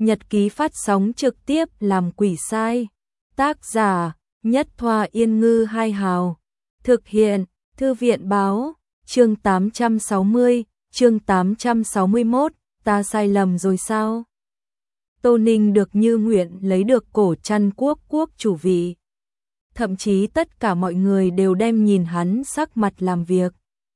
Nhật ký phát sóng trực tiếp làm quỷ sai. Tác giả Nhất Thoa Yên Ngư Hai Hào. Thực hiện Thư viện Báo. Chương 860, chương 861, ta sai lầm rồi sao? Tô Ninh được như nguyện lấy được cổ trăn quốc chủ vị. Thậm chí tất cả mọi người đều đem nhìn hắn sắc mặt làm việc.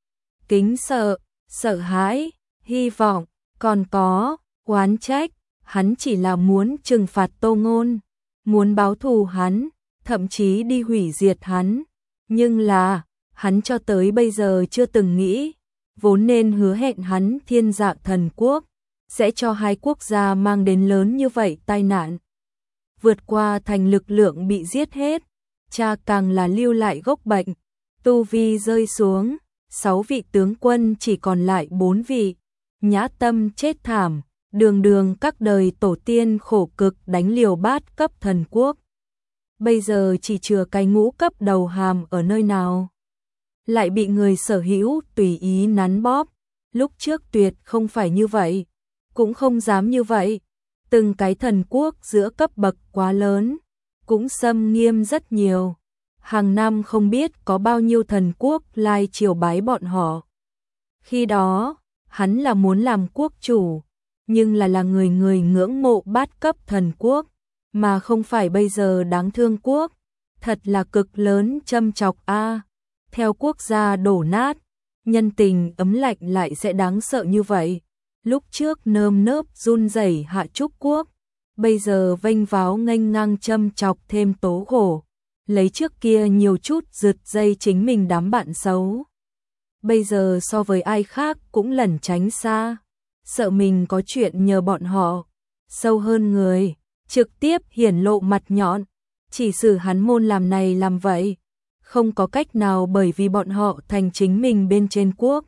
Kính sợ, sợ hãi, hy vọng, còn có oán trách. Hắn chỉ là muốn trừng phạt Tô Ngôn, muốn báo thù hắn, thậm chí đi hủy diệt hắn. Nhưng là, hắn cho tới bây giờ chưa từng nghĩ, vốn nên hứa hẹn hắn Thiên Dạ Thần Quốc, sẽ cho hai quốc gia mang đến lớn như vậy tai nạn. Vượt qua thành lực lượng bị giết hết, cha càng là lưu lại gốc bệnh, tu vi rơi xuống, 6 vị tướng quân chỉ còn lại 4 vị, Nhã Tâm chết thảm. Đường các đời tổ tiên khổ cực đánh liều bát cấp thần quốc. Bây giờ chỉ chừa cái ngũ cấp đầu hàm ở nơi nào. Lại bị người sở hữu tùy ý nắn bóp. Lúc trước tuyệt không phải như vậy. Cũng không dám như vậy. Từng cái thần quốc giữa cấp bậc quá lớn. Cũng xâm nghiêm rất nhiều. Hàng năm không biết có bao nhiêu thần quốc lai triều bái bọn họ. Khi đó, hắn là muốn làm quốc chủ. Nhưng là người ngưỡng mộ bát cấp thần quốc, mà không phải bây giờ đáng thương quốc, thật là cực lớn châm chọc a. Theo quốc gia đổ nát, nhân tình ấm lạnh lại sẽ đáng sợ như vậy. Lúc trước nơm nớp run rẩy Hạ Trúc quốc, bây giờ vênh váo nghênh ngang châm chọc thêm tố khổ, lấy trước kia nhiều chút rượt dây chính mình đám bạn xấu. Bây giờ so với ai khác cũng lẩn tránh xa. Sợ mình có chuyện nhờ bọn họ, sâu hơn người, trực tiếp hiển lộ mặt nhọn, chỉ xử hắn môn làm này làm vậy, không có cách nào bởi vì bọn họ thành chính mình bên trên quốc.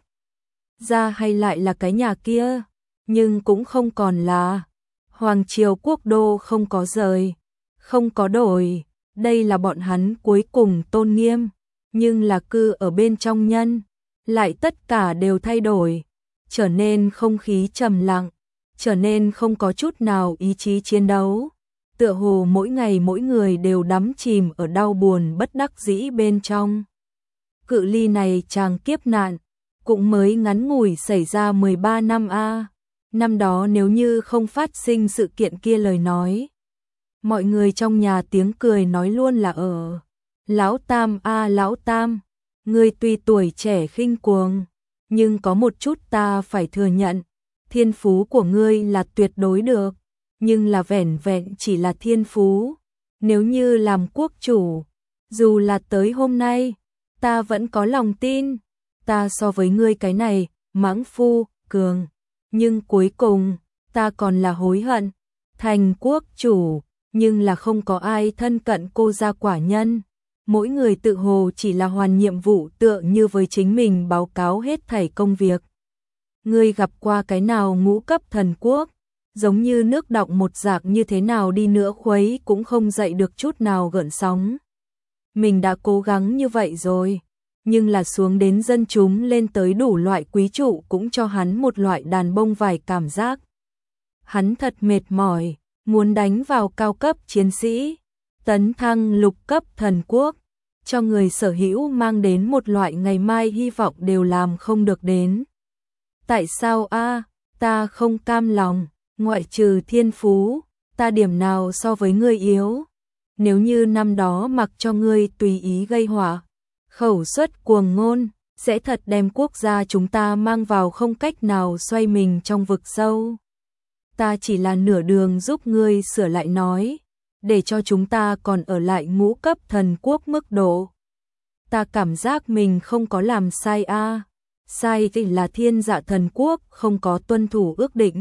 Ra hay lại là cái nhà kia, nhưng cũng không còn là, Hoàng triều quốc đô không có rời, không có đổi, đây là bọn hắn cuối cùng tôn nghiêm, nhưng là cư ở bên trong nhân, lại tất cả đều thay đổi. Trở nên không khí trầm lặng, trở nên không có chút nào ý chí chiến đấu. Tựa hồ mỗi ngày mỗi người đều đắm chìm ở đau buồn bất đắc dĩ bên trong. Cự ly này chàng kiếp nạn, cũng mới ngắn ngủi xảy ra 13 năm a. Năm đó nếu như không phát sinh sự kiện kia lời nói. Mọi người trong nhà tiếng cười nói luôn là ở. Lão Tam a Lão Tam, ngươi tuy tuổi trẻ khinh cuồng. Nhưng có một chút ta phải thừa nhận, thiên phú của ngươi là tuyệt đối được, nhưng là vẻn vẹn chỉ là thiên phú. Nếu như làm quốc chủ, dù là tới hôm nay, ta vẫn có lòng tin, ta so với ngươi cái này, mãng phu, cường. Nhưng cuối cùng, ta còn là hối hận, thành quốc chủ, nhưng là không có ai thân cận cô gia quả nhân. Mỗi người tự hồ chỉ là hoàn nhiệm vụ tựa như với chính mình báo cáo hết thảy công việc. Ngươi gặp qua cái nào ngũ cấp thần quốc, giống như nước đọng một giạc như thế nào đi nữa khuấy cũng không dậy được chút nào gợn sóng. Mình đã cố gắng như vậy rồi, nhưng là xuống đến dân chúng lên tới đủ loại quý trụ cũng cho hắn một loại đàn bông vải cảm giác. Hắn thật mệt mỏi, muốn đánh vào cao cấp chiến sĩ. Tấn thăng lục cấp thần quốc, cho người sở hữu mang đến một loại ngày mai hy vọng đều làm không được đến. Tại sao a? Ta không cam lòng, ngoại trừ thiên phú, ta điểm nào so với ngươi yếu? Nếu như năm đó mặc cho ngươi tùy ý gây họa, khẩu suất cuồng ngôn, sẽ thật đem quốc gia chúng ta mang vào không cách nào xoay mình trong vực sâu. Ta chỉ là nửa đường giúp ngươi sửa lại nói. Để cho chúng ta còn ở lại ngũ cấp thần quốc mức độ. Ta cảm giác mình không có làm sai a. Sai thì là Thiên Dạ Thần Quốc không có tuân thủ ước định.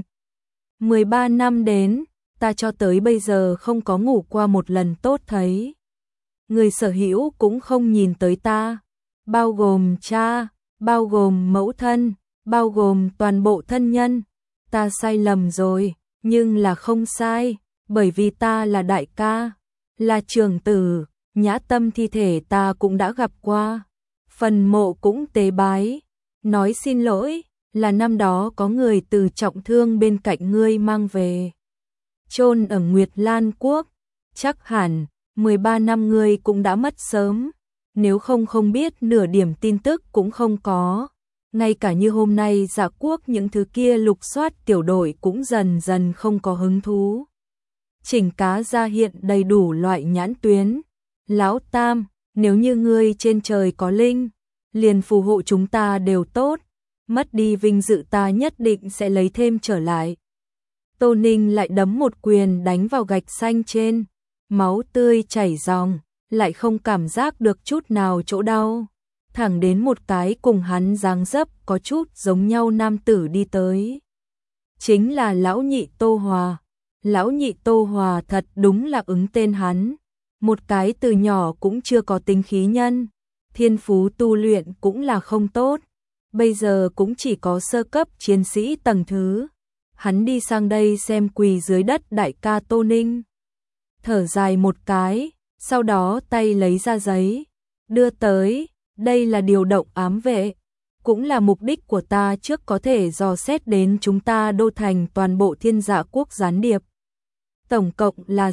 13 năm đến, ta cho tới bây giờ không có ngủ qua một lần tốt thấy. Người sở hữu cũng không nhìn tới ta, bao gồm cha, bao gồm mẫu thân, bao gồm toàn bộ thân nhân. Ta sai lầm rồi, nhưng là không sai. Bởi vì ta là đại ca, là trưởng tử, Nhã Tâm thi thể ta cũng đã gặp qua, phần mộ cũng tế bái, nói xin lỗi, là năm đó có người từ trọng thương bên cạnh ngươi mang về. chôn ở Nguyệt Lan Quốc, chắc hẳn 13 năm ngươi cũng đã mất sớm, nếu không biết nửa điểm tin tức cũng không có. Ngay cả như hôm nay Dạ Quốc những thứ kia lục soát tiểu đội cũng dần dần không có hứng thú. Chỉnh cá ra hiện đầy đủ loại nhãn tuyến. Lão Tam, nếu như ngươi trên trời có linh, liền phù hộ chúng ta đều tốt, mất đi vinh dự ta nhất định sẽ lấy thêm trở lại. Tô Ninh lại đấm một quyền đánh vào gạch xanh trên, máu tươi chảy ròng, lại không cảm giác được chút nào chỗ đau. Thẳng đến một cái cùng hắn dáng dấp có chút giống nhau nam tử đi tới. Chính là lão nhị Tô Hòa. Lão nhị Tô Hòa thật đúng là ứng tên hắn. Một cái từ nhỏ cũng chưa có tính khí nhân, thiên phú tu luyện cũng là không tốt, bây giờ cũng chỉ có sơ cấp chiến sĩ tầng thứ. Hắn đi sang đây xem quỳ dưới đất đại ca Tô Ninh. Thở dài một cái, sau đó tay lấy ra giấy, đưa tới, đây là điều động ám vệ, cũng là mục đích của ta trước có thể dò xét đến chúng ta đô thành toàn bộ Thiên Dạ Quốc gián điệp. Tổng cộng là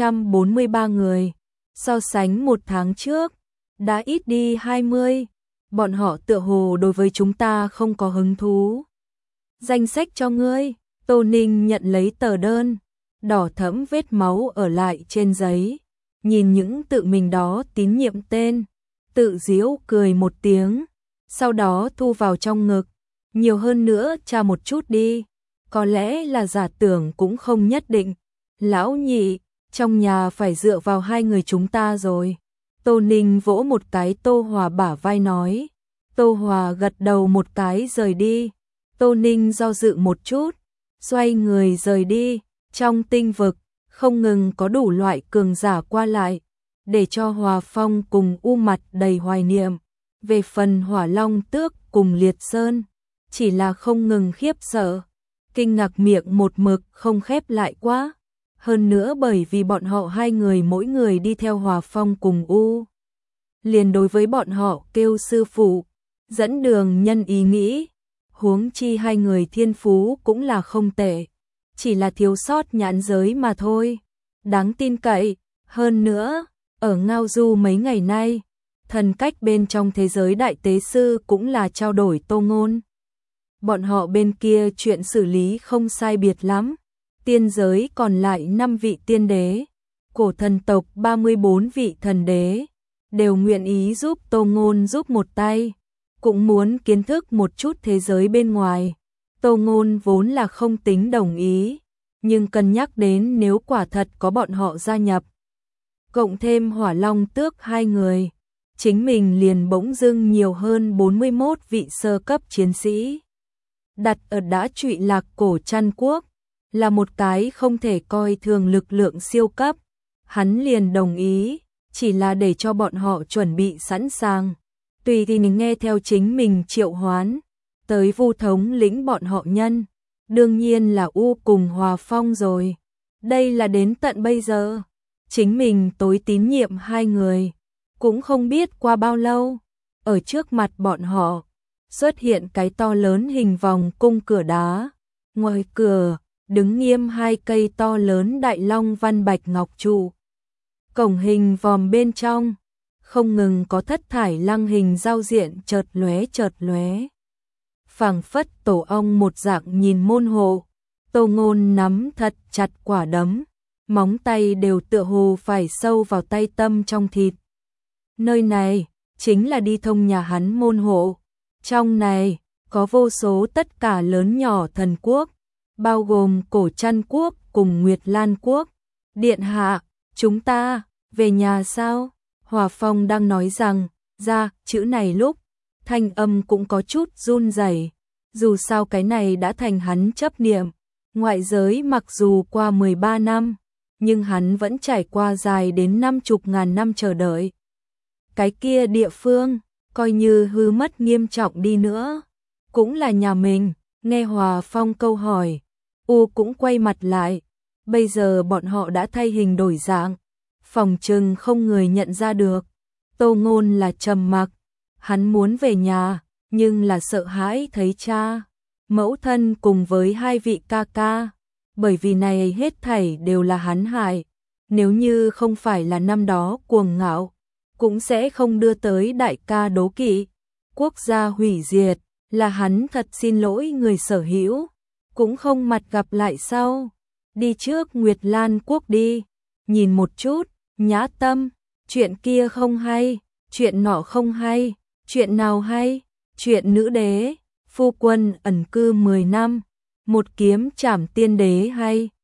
643 người, so sánh một tháng trước, đã ít đi 20, bọn họ tựa hồ đối với chúng ta không có hứng thú. Danh sách cho ngươi, Tô Ninh nhận lấy tờ đơn, đỏ thẫm vết máu ở lại trên giấy, nhìn những tự mình đó tín nhiệm tên, tự giễu cười một tiếng, sau đó thu vào trong ngực, nhiều hơn nữa tra một chút đi, có lẽ là giả tưởng cũng không nhất định. Lão nhị, trong nhà phải dựa vào hai người chúng ta rồi. Tô Ninh vỗ một cái Tô Hòa bả vai nói. Tô Hòa gật đầu một cái rời đi. Tô Ninh do dự một chút, xoay người rời đi. Trong tinh vực, không ngừng có đủ loại cường giả qua lại, để cho Hòa Phong cùng U mặt đầy hoài niệm. Về phần Hỏa Long Tước cùng Liệt Sơn, chỉ là không ngừng khiếp sợ, kinh ngạc miệng một mực không khép lại quá. Hơn nữa bởi vì bọn họ hai người mỗi người đi theo Hòa Phong cùng U, liền đối với bọn họ kêu sư phụ, dẫn đường nhân ý nghĩ, huống chi hai người thiên phú cũng là không tệ, chỉ là thiếu sót nhãn giới mà thôi, đáng tin cậy. Hơn nữa, ở Ngao Du mấy ngày nay, thần cách bên trong thế giới đại tế sư cũng là trao đổi Tô Ngôn. Bọn họ bên kia chuyện xử lý không sai biệt lắm. Tiên giới còn lại 5 vị tiên đế, cổ thần tộc 34 vị thần đế, đều nguyện ý giúp Tô Ngôn giúp một tay, cũng muốn kiến thức một chút thế giới bên ngoài. Tô Ngôn vốn là không tính đồng ý, nhưng cân nhắc đến nếu quả thật có bọn họ gia nhập, cộng thêm Hỏa Long Tước hai người, chính mình liền bỗng dưng nhiều hơn 41 vị sơ cấp chiến sĩ. Đặt ở đã trụy lạc cổ Trăn Quốc, là một cái không thể coi thường lực lượng siêu cấp, hắn liền đồng ý, chỉ là để cho bọn họ chuẩn bị sẵn sàng, tùy thì nghe theo chính mình triệu hoán, tới vu thống lĩnh bọn họ nhân, đương nhiên là U cùng Hòa Phong rồi. Đây là đến tận bây giờ, chính mình tối tín nhiệm hai người, cũng không biết qua bao lâu, ở trước mặt bọn họ, xuất hiện cái to lớn hình vòng cung cửa đá, ngoài cửa đứng nghiêm hai cây to lớn đại long văn bạch ngọc trụ. Cổng hình vòm bên trong, không ngừng có thất thải lăng hình giao diện chợt lóe. Phảng phất tổ ong một dạng nhìn môn hộ, Tô Ngôn nắm thật chặt quả đấm, móng tay đều tựa hồ phải sâu vào tay tâm trong thịt. Nơi này, chính là đi thông nhà hắn môn hộ. Trong này, có vô số tất cả lớn nhỏ thần quốc, bao gồm cổ Trăn Quốc cùng Nguyệt Lan Quốc. Điện hạ, chúng ta, về nhà sao? Hòa Phong đang nói rằng, ra, chữ này lúc, thanh âm cũng có chút run rẩy. Dù sao cái này đã thành hắn chấp niệm. Ngoại giới mặc dù qua 13 năm, nhưng hắn vẫn trải qua dài đến 50.000 năm chờ đợi. Cái kia địa phương, coi như hư mất nghiêm trọng đi nữa, cũng là nhà mình. Nghe Hòa Phong câu hỏi, U cũng quay mặt lại. Bây giờ bọn họ đã thay hình đổi dạng, phòng chừng không người nhận ra được. Tô Ngôn là trầm mặc, hắn muốn về nhà, nhưng là sợ hãi thấy cha, mẫu thân cùng với hai vị ca ca. bởi vì này hết thảy đều là hắn hại, nếu như không phải là năm đó cuồng ngạo, cũng sẽ không đưa tới đại ca đố kỵ, quốc gia hủy diệt, là hắn thật xin lỗi người sở hữu, cũng không mặt gặp lại sau. Đi trước Nguyệt Lan quốc đi, nhìn một chút, Nhã Tâm, chuyện kia không hay, chuyện nọ không hay, chuyện nào hay, chuyện nữ đế, phu quân ẩn cư 10 năm, một kiếm trảm tiên đế hay.